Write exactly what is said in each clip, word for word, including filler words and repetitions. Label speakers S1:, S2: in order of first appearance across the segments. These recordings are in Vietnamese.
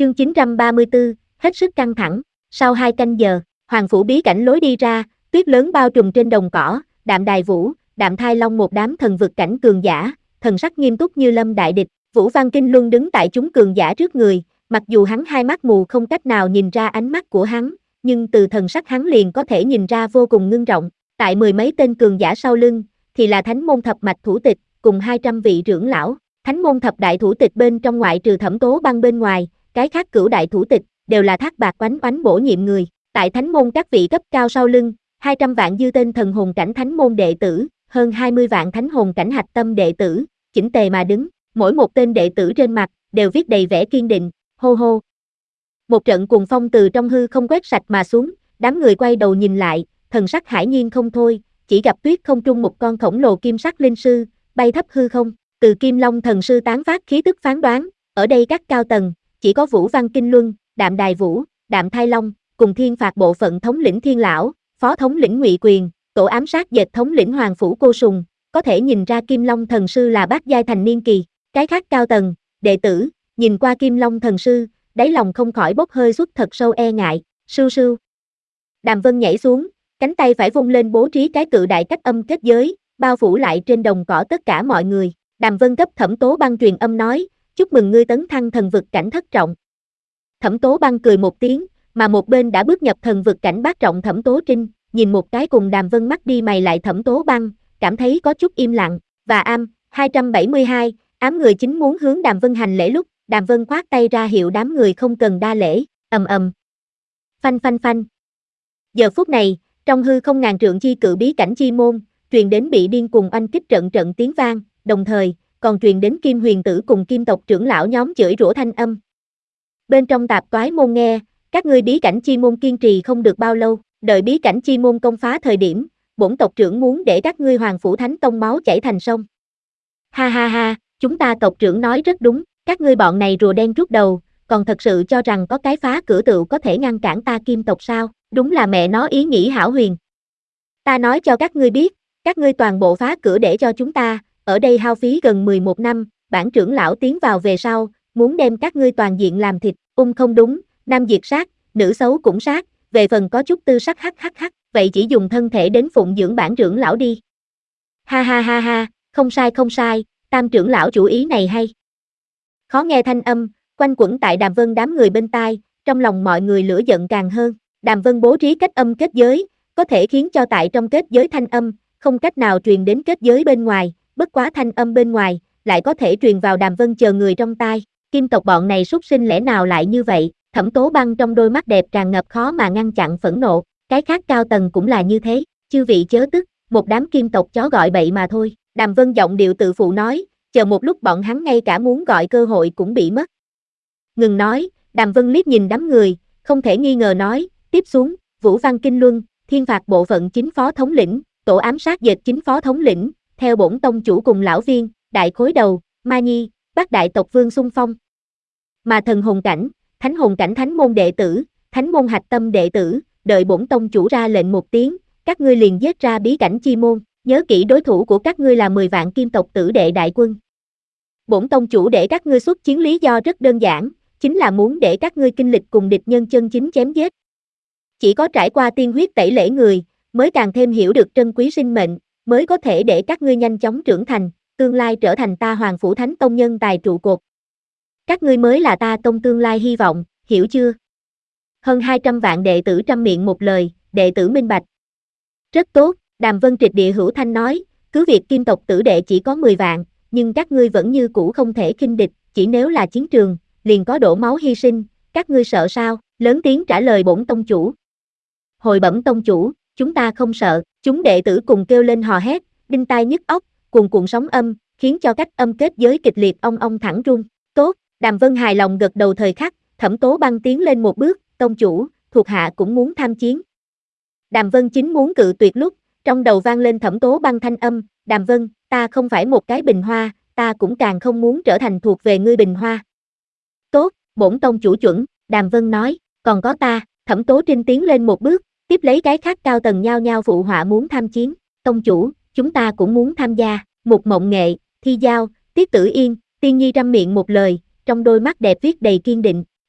S1: Chương chín trăm ba mươi tư, hết sức căng thẳng. Sau hai canh giờ, Hoàng phủ bí cảnh lối đi ra, tuyết lớn bao trùm trên đồng cỏ, Đạm Đài Vũ, Đạm Thai Long một đám thần vực cảnh cường giả, thần sắc nghiêm túc như lâm đại địch. Vũ Văn Kinh Luân đứng tại chúng cường giả trước người, mặc dù hắn hai mắt mù không cách nào nhìn ra ánh mắt của hắn, nhưng từ thần sắc hắn liền có thể nhìn ra vô cùng ngưng trọng. Tại mười mấy tên cường giả sau lưng, thì là Thánh môn thập mạch thủ tịch, cùng hai trăm vị trưởng lão. Thánh môn thập đại thủ tịch bên trong ngoại trừ Thẩm Tố Băng bên ngoài, cái khác cửu đại thủ tịch đều là Thác Bạt Oánh Oánh bổ nhiệm người. Tại Thánh môn các vị cấp cao sau lưng, hai trăm vạn dư tên thần hồn cảnh Thánh môn đệ tử, hơn hai mươi vạn thánh hồn cảnh hạch tâm đệ tử, chỉnh tề mà đứng, mỗi một tên đệ tử trên mặt đều viết đầy vẻ kiên định. Hô hô. Một trận cuồng phong từ trong hư không quét sạch mà xuống, đám người quay đầu nhìn lại, thần sắc hãi nhiên không thôi, chỉ gặp tuyết không trung một con khổng lồ kim sắc linh sư, bay thấp hư không, từ Kim Long thần sư tán phát khí tức phán đoán, ở đây các cao tầng, chỉ có Vũ Văn Kinh Luân, Đạm Đài Vũ, Đạm Thai Long, cùng Thiên Phạt bộ phận thống lĩnh Thiên Lão, phó thống lĩnh Ngụy Quyền, tổ ám sát dệt thống lĩnh Hoàng phủ Cô Sùng, có thể nhìn ra Kim Long thần sư là bát giai thành niên kỳ. Cái khác cao tầng, đệ tử, nhìn qua Kim Long thần sư, đáy lòng không khỏi bốc hơi xuất thật sâu e ngại. Sưu sưu. Đàm Vân nhảy xuống, cánh tay phải vung lên bố trí cái cự đại cách âm kết giới, bao phủ lại trên đồng cỏ tất cả mọi người. Đàm Vân cấp Thẩm Tố Băng truyền âm nói, chúc mừng ngươi tấn thăng thần vực cảnh thất trọng. Thẩm Tố Băng cười một tiếng, mà một bên đã bước nhập thần vực cảnh bát trọng Thẩm Tố Trinh, nhìn một cái cùng Đàm Vân mắt đi mày lại Thẩm Tố Băng, cảm thấy có chút im lặng. Và am, hai trăm bảy mươi hai, ám người chính muốn hướng Đàm Vân hành lễ lúc, Đàm Vân khoát tay ra hiệu đám người không cần đa lễ. Ầm ầm. Phanh phanh phanh. Giờ phút này, trong hư không ngàn trượng chi cự bí cảnh chi môn, truyền đến bị điên cùng oanh kích trận trận tiếng vang, đồng thời, còn truyền đến Kim Huyền Tử cùng Kim tộc trưởng lão nhóm chửi rủa thanh âm. Bên trong tạp toái môn nghe, các ngươi bí cảnh chi môn kiên trì không được bao lâu, đợi bí cảnh chi môn công phá thời điểm, bổn tộc trưởng muốn để các ngươi Hoàng phủ Thánh Tông máu chảy thành sông. Ha ha ha, chúng ta tộc trưởng nói rất đúng, các ngươi bọn này rùa đen rút đầu, còn thật sự cho rằng có cái phá cửa tựu có thể ngăn cản ta Kim tộc sao, đúng là mẹ nó ý nghĩ hão huyền. Ta nói cho các ngươi biết, các ngươi toàn bộ phá cửa để cho chúng ta, ở đây hao phí gần mười một năm, bản trưởng lão tiến vào về sau, muốn đem các ngươi toàn diện làm thịt, ung không đúng, nam diệt sát, nữ xấu cũng sát, về phần có chút tư sắc hắc hắc hắc, vậy chỉ dùng thân thể đến phụng dưỡng bản trưởng lão đi. Ha ha ha ha, không sai không sai, tam trưởng lão chủ ý này hay. Khó nghe thanh âm, quanh quẩn tại Đàm Vân đám người bên tai, trong lòng mọi người lửa giận càng hơn. Đàm Vân bố trí cách âm kết giới, có thể khiến cho tại trong kết giới thanh âm, không cách nào truyền đến kết giới bên ngoài, bất quá thanh âm bên ngoài, lại có thể truyền vào Đàm Vân chờ người trong tai. Kim tộc bọn này súc sinh lẽ nào lại như vậy? Thẩm Tố Băng trong đôi mắt đẹp tràn ngập khó mà ngăn chặn phẫn nộ, cái khác cao tầng cũng là như thế, chư vị chớ tức, một đám kim tộc chó gọi bậy mà thôi. Đàm Vân giọng điệu tự phụ nói, chờ một lúc bọn hắn ngay cả muốn gọi cơ hội cũng bị mất. Ngừng nói, Đàm Vân liếc nhìn đám người, không thể nghi ngờ nói, tiếp xuống, Vũ Văn Kinh Luân, Thiên Phạt bộ phận chính phó thống lĩnh, tổ ám sát dệt chính phó thống lĩnh, theo bổn tông chủ cùng lão viên, đại khối đầu, Ma Nhi, bát đại tộc vương xung phong. Mà thần hồn cảnh, thánh hồn cảnh thánh môn đệ tử, thánh môn hạch tâm đệ tử, đợi bổn tông chủ ra lệnh một tiếng, các ngươi liền giết ra bí cảnh chi môn, nhớ kỹ đối thủ của các ngươi là mười vạn kim tộc tử đệ đại quân. Bổn tông chủ để các ngươi xuất chiến lý do rất đơn giản, chính là muốn để các ngươi kinh lịch cùng địch nhân chân chính chém giết. Chỉ có trải qua tiên huyết tẩy lễ người, mới càng thêm hiểu được trân quý sinh mệnh, mới có thể để các ngươi nhanh chóng trưởng thành, tương lai trở thành ta Hoàng phủ Thánh Tông nhân tài trụ cột. Các ngươi mới là ta tông tương lai hy vọng, hiểu chưa? Hơn hai trăm vạn đệ tử trăm miệng một lời, đệ tử minh bạch. Rất tốt, Đàm Vân triệt địa hữu thanh nói, cứ việc kim tộc tử đệ chỉ có mười vạn, nhưng các ngươi vẫn như cũ không thể khinh địch, chỉ nếu là chiến trường, liền có đổ máu hy sinh, các ngươi sợ sao? Lớn tiếng trả lời bổn tông chủ. Hồi bẩm tông chủ, chúng ta không sợ, chúng đệ tử cùng kêu lên hò hét, đinh tai nhức óc, cuồn cuộn sóng âm, khiến cho cách âm kết giới kịch liệt ong ong thẳng rung. Tốt, Đàm Vân hài lòng gật đầu thời khắc, Thẩm Tố Băng tiến lên một bước, tông chủ, thuộc hạ cũng muốn tham chiến. Đàm Vân chính muốn cự tuyệt lúc, trong đầu vang lên Thẩm Tố Băng thanh âm, Đàm Vân, ta không phải một cái bình hoa, ta cũng càng không muốn trở thành thuộc về ngươi bình hoa. Tốt, bổn tông chủ chuẩn, Đàm Vân nói, còn có ta, Thẩm Tố Trinh tiến lên một bước, tiếp lấy cái khác cao tầng nhao nhao phụ họa muốn tham chiến, tông chủ, chúng ta cũng muốn tham gia. Mục Mộng Nghệ, Thi Giao, Tiết Tử Yên, Tiên Nhi trăm miệng một lời, trong đôi mắt đẹp viết đầy kiên định.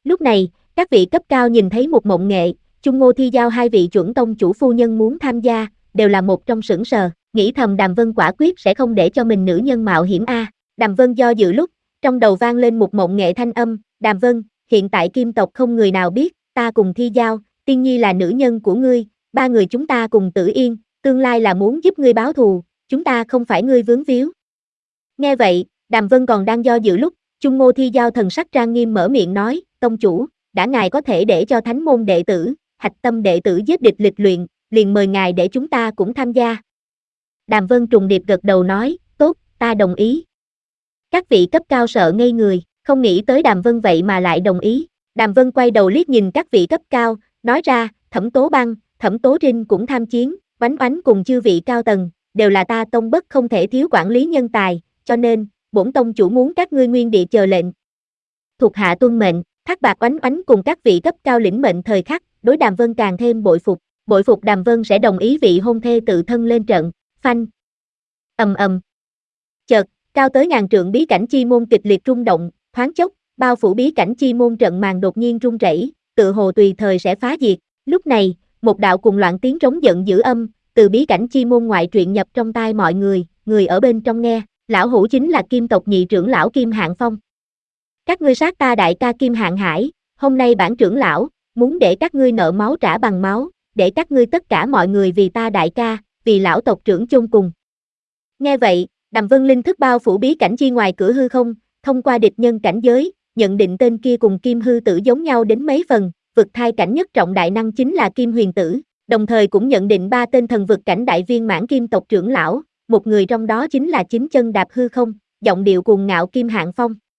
S1: Lúc này, các vị cấp cao nhìn thấy một Mộng Nghệ, Chung Ngô Thi Giao hai vị chuẩn tông chủ phu nhân muốn tham gia, đều là một trong sững sờ, nghĩ thầm Đàm Vân quả quyết sẽ không để cho mình nữ nhân mạo hiểm a. Đàm Vân do dự lúc, trong đầu vang lên một Mộng Nghệ thanh âm, Đàm Vân, hiện tại Kim tộc không người nào biết, ta cùng Thi Giao, Tiên Nhi là nữ nhân của ngươi, ba người chúng ta cùng Tử Yên, tương lai là muốn giúp ngươi báo thù, chúng ta không phải ngươi vướng víu. Nghe vậy, Đàm Vân còn đang do dự lúc, Chung Ngô Thi Giao thần sắc trang nghiêm mở miệng nói, tông chủ, đã ngài có thể để cho thánh môn đệ tử, hạch tâm đệ tử giết địch lịch luyện, liền mời ngài để chúng ta cũng tham gia. Đàm Vân trùng điệp gật đầu nói, tốt, ta đồng ý. Các vị cấp cao sợ ngây người, không nghĩ tới Đàm Vân vậy mà lại đồng ý. Đàm Vân quay đầu liếc nhìn các vị cấp cao, nói ra, Thẩm Tố Băng, Thẩm Tố Trinh cũng tham chiến, Oánh Oánh cùng chư vị cao tầng, đều là ta tông bất không thể thiếu quản lý nhân tài, cho nên, bổn tông chủ muốn các ngươi nguyên địa chờ lệnh. Thuộc hạ tuân mệnh, Thác Bạt Oánh Oánh cùng các vị cấp cao lĩnh mệnh thời khắc, đối Đàm Vân càng thêm bội phục, bội phục Đàm Vân sẽ đồng ý vị hôn thê tự thân lên trận, phanh. Ầm ầm. Chợt, cao tới ngàn trượng bí cảnh chi môn kịch liệt rung động, thoáng chốc, bao phủ bí cảnh chi môn trận màn đột nhiên rung rẩy, tự hồ tùy thời sẽ phá diệt. Lúc này, một đạo cuồng loạn tiếng trống giận dữ âm, từ bí cảnh chi môn ngoại truyện nhập trong tai mọi người, người ở bên trong nghe, lão hủ chính là Kim tộc nhị trưởng lão Kim Hạng Phong. Các ngươi sát ta đại ca Kim Hạng Hải, hôm nay bản trưởng lão, muốn để các ngươi nợ máu trả bằng máu, để các ngươi tất cả mọi người vì ta đại ca, vì lão tộc trưởng chôn cùng. Nghe vậy, Đàm Vân linh thức bao phủ bí cảnh chi ngoài cửa hư không, thông qua địch nhân cảnh giới, nhận định tên kia cùng Kim Hư Tử giống nhau đến mấy phần, vực thai cảnh nhất trọng đại năng chính là Kim Huyền Tử, đồng thời cũng nhận định ba tên thần vực cảnh đại viên mãn Kim tộc trưởng lão, một người trong đó chính là chính chân đạp hư không, giọng điệu cuồng ngạo Kim Hạng Phong.